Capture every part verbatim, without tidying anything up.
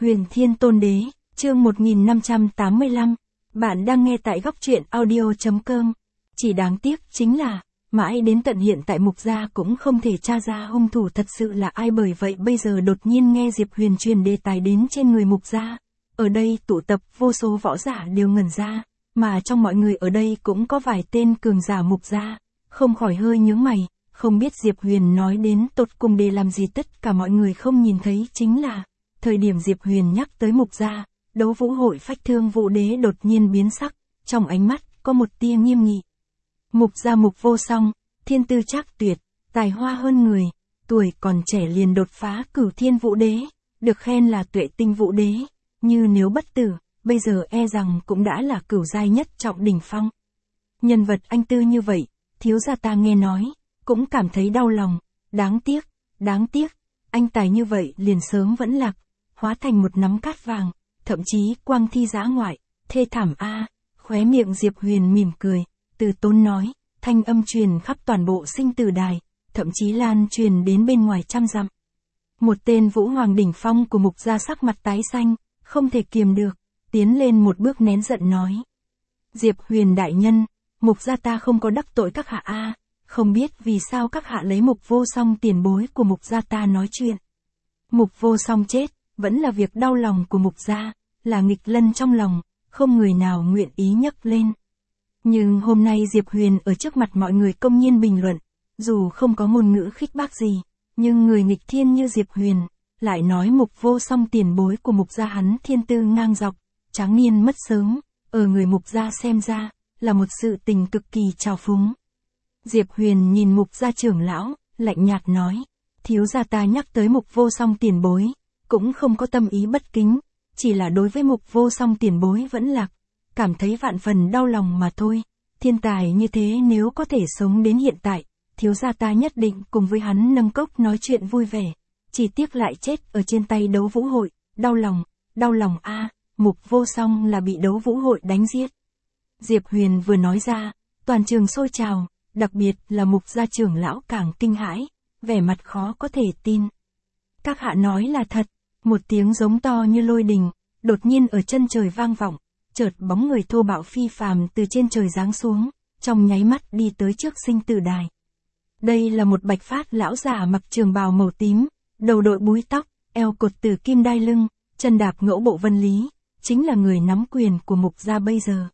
Huyền Thiên Tôn Đế, chương một nghìn năm trăm tám mươi lăm. Bạn đang nghe tại góc truyện audio.com. Chỉ đáng tiếc chính là, mãi đến tận hiện tại Mục Gia cũng không thể tra ra hung thủ thật sự là ai, bởi vậy bây giờ đột nhiên nghe Diệp Huyền truyền đề tài đến trên người Mục Gia. Ở đây tụ tập vô số võ giả đều ngẩn ra, mà trong mọi người ở đây cũng có vài tên cường giả Mục Gia, không khỏi hơi nhướng mày, không biết Diệp Huyền nói đến tột cùng để làm gì. Tất cả mọi người không nhìn thấy chính là, thời điểm Diệp Huyền nhắc tới Mục Gia, Đấu Vũ Hội Phách Thương Vũ Đế đột nhiên biến sắc, trong ánh mắt có một tia nghiêm nghị. Mục Gia Mục Vô Song, thiên tư trác tuyệt, tài hoa hơn người, tuổi còn trẻ liền đột phá Cửu Thiên Vũ Đế, được khen là Tuệ Tinh Vũ Đế, như nếu bất tử, bây giờ e rằng cũng đã là cửu giai nhất trọng đỉnh phong. Nhân vật anh tư như vậy, thiếu gia ta nghe nói, cũng cảm thấy đau lòng, đáng tiếc, đáng tiếc, anh tài như vậy liền sớm vẫn lạc, hóa thành một nắm cát vàng, thậm chí quang thi dã ngoại, thê thảm a. Khóe miệng Diệp Huyền mỉm cười, từ tốn nói, thanh âm truyền khắp toàn bộ sinh tử đài, thậm chí lan truyền đến bên ngoài trăm dặm. Một tên Vũ Hoàng đỉnh phong của Mục Gia sắc mặt tái xanh, không thể kiềm được, tiến lên một bước nén giận nói. Diệp Huyền đại nhân, Mục Gia ta không có đắc tội các hạ a, không biết vì sao các hạ lấy Mục Vô Song tiền bối của Mục Gia ta nói chuyện. Mục Vô Song chết, vẫn là việc đau lòng của Mục Gia, là nghịch lân trong lòng, không người nào nguyện ý nhắc lên. Nhưng hôm nay Diệp Huyền ở trước mặt mọi người công nhiên bình luận, dù không có ngôn ngữ khích bác gì, nhưng người nghịch thiên như Diệp Huyền, lại nói Mục Vô Song tiền bối của Mục Gia hắn thiên tư ngang dọc, tráng niên mất sớm, ở người Mục Gia xem ra, là một sự tình cực kỳ trào phúng. Diệp Huyền nhìn Mục Gia trưởng lão, lạnh nhạt nói, thiếu gia ta nhắc tới Mục Vô Song tiền bối, cũng không có tâm ý bất kính, chỉ là đối với Mục Vô Song tiền bối vẫn lạc, cảm thấy vạn phần đau lòng mà thôi. Thiên tài như thế nếu có thể sống đến hiện tại, thiếu gia ta nhất định cùng với hắn nâng cốc nói chuyện vui vẻ, chỉ tiếc lại chết ở trên tay Đấu Vũ Hội, đau lòng, đau lòng a. À, Mục Vô Song là bị Đấu Vũ Hội đánh giết. Diệp Huyền vừa nói ra, toàn trường sôi trào, đặc biệt là Mục Gia trưởng lão càng kinh hãi, vẻ mặt khó có thể tin. Các hạ nói là thật. Một tiếng giống to như lôi đình, đột nhiên ở chân trời vang vọng, chợt bóng người thô bạo phi phàm từ trên trời giáng xuống, trong nháy mắt đi tới trước sinh tử đài. Đây là một bạch phát lão giả mặc trường bào màu tím, đầu đội búi tóc, eo cột tử kim đai lưng, chân đạp ngẫu bộ vân lý, chính là người nắm quyền của Mục Gia bây giờ.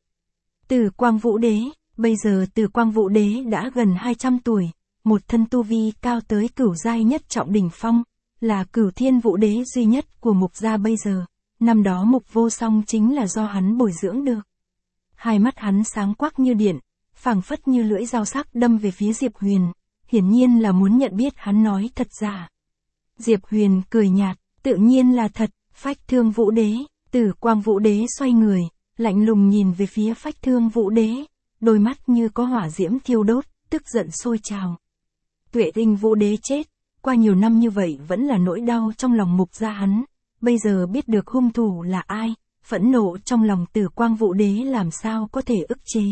Từ Quang Vũ Đế, bây giờ Từ Quang Vũ Đế đã gần hai trăm tuổi, một thân tu vi cao tới cửu giai nhất trọng đỉnh phong, là Cửu Thiên Vũ Đế duy nhất của Mục Gia bây giờ, năm đó Mục Vô Song chính là do hắn bồi dưỡng được. Hai mắt hắn sáng quắc như điện, phảng phất như lưỡi dao sắc đâm về phía Diệp Huyền, hiển nhiên là muốn nhận biết hắn nói thật giả. Diệp Huyền cười nhạt, tự nhiên là thật. Phách Thương Vũ Đế, Từ Quang Vũ Đế xoay người, lạnh lùng nhìn về phía Phách Thương Vũ Đế, đôi mắt như có hỏa diễm thiêu đốt, tức giận sôi trào. Tuệ Tinh Vũ Đế chết, qua nhiều năm như vậy vẫn là nỗi đau trong lòng Mục Gia hắn, bây giờ biết được hung thủ là ai, phẫn nộ trong lòng Từ Quang Vũ Đế làm sao có thể ức chế.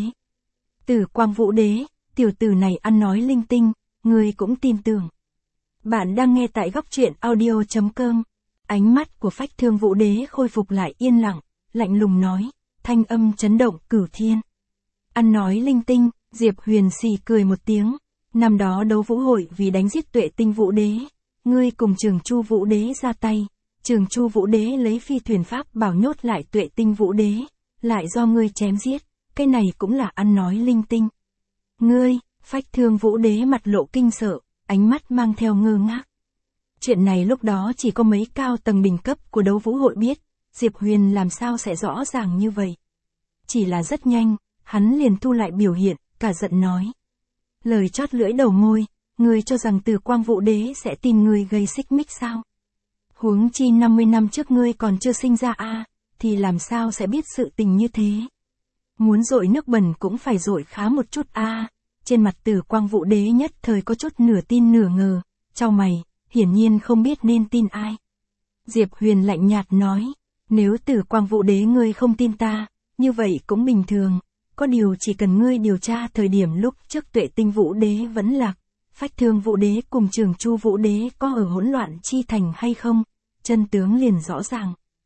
Từ Quang Vũ Đế, tiểu tử này ăn nói linh tinh, ngươi cũng tin tưởng. Bạn đang nghe tại góc truyện audio.com. Ánh mắt của Phách Thương Vũ Đế khôi phục lại yên lặng, lạnh lùng nói, thanh âm chấn động cửu thiên. Ăn nói linh tinh, Diệp Huyền xì cười một tiếng. Năm đó Đấu Vũ Hội vì đánh giết Tuệ Tinh Vũ Đế, ngươi cùng Trường Chu Vũ Đế ra tay, Trường Chu Vũ Đế lấy phi thuyền pháp bảo nhốt lại Tuệ Tinh Vũ Đế, lại do ngươi chém giết, cái này cũng là ăn nói linh tinh. Ngươi, Phách Thương Vũ Đế mặt lộ kinh sợ, ánh mắt mang theo ngơ ngác. Chuyện này lúc đó chỉ có mấy cao tầng đỉnh cấp của Đấu Vũ Hội biết, Diệp Huyền làm sao sẽ rõ ràng như vậy. Chỉ là rất nhanh, hắn liền thu lại biểu hiện, cả giận nói. Lời chót lưỡi đầu môi, ngươi cho rằng Từ Quang Vũ Đế sẽ tìm ngươi gây xích mích sao? Huống chi năm mươi năm trước ngươi còn chưa sinh ra a, à, thì làm sao sẽ biết sự tình như thế? Muốn dội nước bẩn cũng phải dội khá một chút a. À. Trên mặt Từ Quang Vũ Đế nhất thời có chút nửa tin nửa ngờ, chau mày, hiển nhiên không biết nên tin ai. Diệp Huyền lạnh nhạt nói, nếu Từ Quang Vũ Đế ngươi không tin ta, như vậy cũng bình thường. Có điều chỉ cần ngươi điều tra thời điểm lúc trước Tuệ Tinh Vũ Đế vẫn lạc, Phách Thương Vũ Đế cùng Trường Chu Vũ Đế có ở hỗn loạn chi thành hay không, chân tướng liền rõ ràng.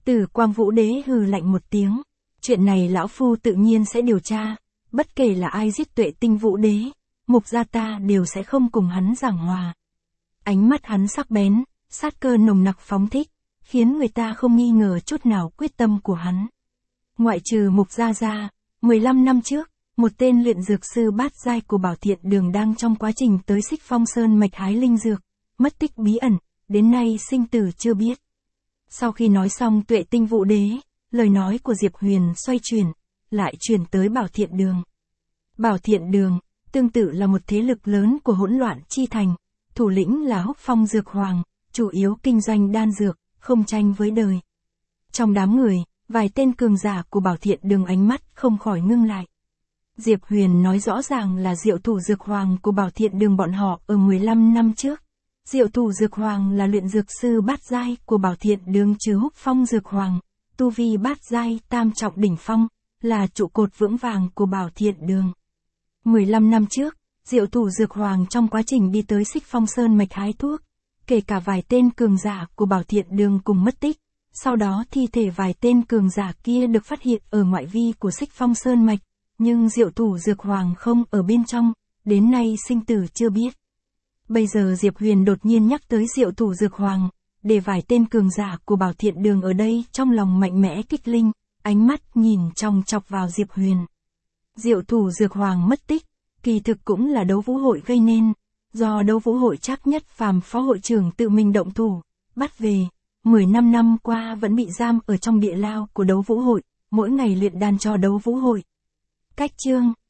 Tử Quang Vũ Đế hừ lạnh một tiếng. Chuyện này lão phu tự nhiên sẽ điều tra. Bất kể là ai giết Tuệ Tinh Vũ Đế, Mục gia ta đều sẽ không cùng hắn giảng hòa. Ánh mắt hắn sắc bén, sát cơ nồng nặc phóng thích, khiến người ta không nghi ngờ chút nào quyết tâm của hắn. Ngoại trừ Mục gia ra, mười lăm năm trước, một tên luyện dược sư bát giai của Bảo Thiện Đường đang trong quá trình tới Xích Phong Sơn mạch hái linh dược, mất tích bí ẩn, đến nay sinh tử chưa biết. Sau khi nói xong Tuệ Tinh Vũ Đế, lời nói của Diệp Huyền xoay chuyển, lại chuyển tới Bảo Thiện Đường. Bảo Thiện Đường, tương tự là một thế lực lớn của hỗn loạn chi thành, thủ lĩnh là Húc Phong Dược Hoàng, chủ yếu kinh doanh đan dược, không tranh với đời. Trong đám người, vài tên cường giả của Bảo Thiện Đường ánh mắt không khỏi ngưng lại. Diệp Huyền nói rõ ràng là Diệu Thủ Dược Hoàng của Bảo Thiện Đường bọn họ ở mười lăm năm trước. Diệu Thủ Dược Hoàng là luyện dược sư bát giai của Bảo Thiện Đường trừ Húc Phong Dược Hoàng, tu vi bát giai tam trọng đỉnh phong, là trụ cột vững vàng của Bảo Thiện Đường. mười lăm năm trước, Diệu Thủ Dược Hoàng trong quá trình đi tới Xích Phong Sơn mạch hái thuốc, kể cả vài tên cường giả của Bảo Thiện Đường cùng mất tích, sau đó thi thể vài tên cường giả kia được phát hiện ở ngoại vi của Xích Phong Sơn mạch, nhưng Diệu Thủ Dược Hoàng không ở bên trong, đến nay sinh tử chưa biết. Bây giờ Diệp Huyền đột nhiên nhắc tới Diệu Thủ Dược Hoàng, để vài tên cường giả của Bảo Thiện Đường ở đây trong lòng mạnh mẽ kích linh, ánh mắt nhìn chòng chọc vào Diệp Huyền. Diệu Thủ Dược Hoàng mất tích, kỳ thực cũng là đấu vũ hội gây nên, do đấu vũ hội Trác Nhất Phàm phó hội trưởng tự mình động thủ, bắt về, mười lăm năm qua vẫn bị giam ở trong địa lao của đấu vũ hội, mỗi ngày luyện đan cho đấu vũ hội. Cách chương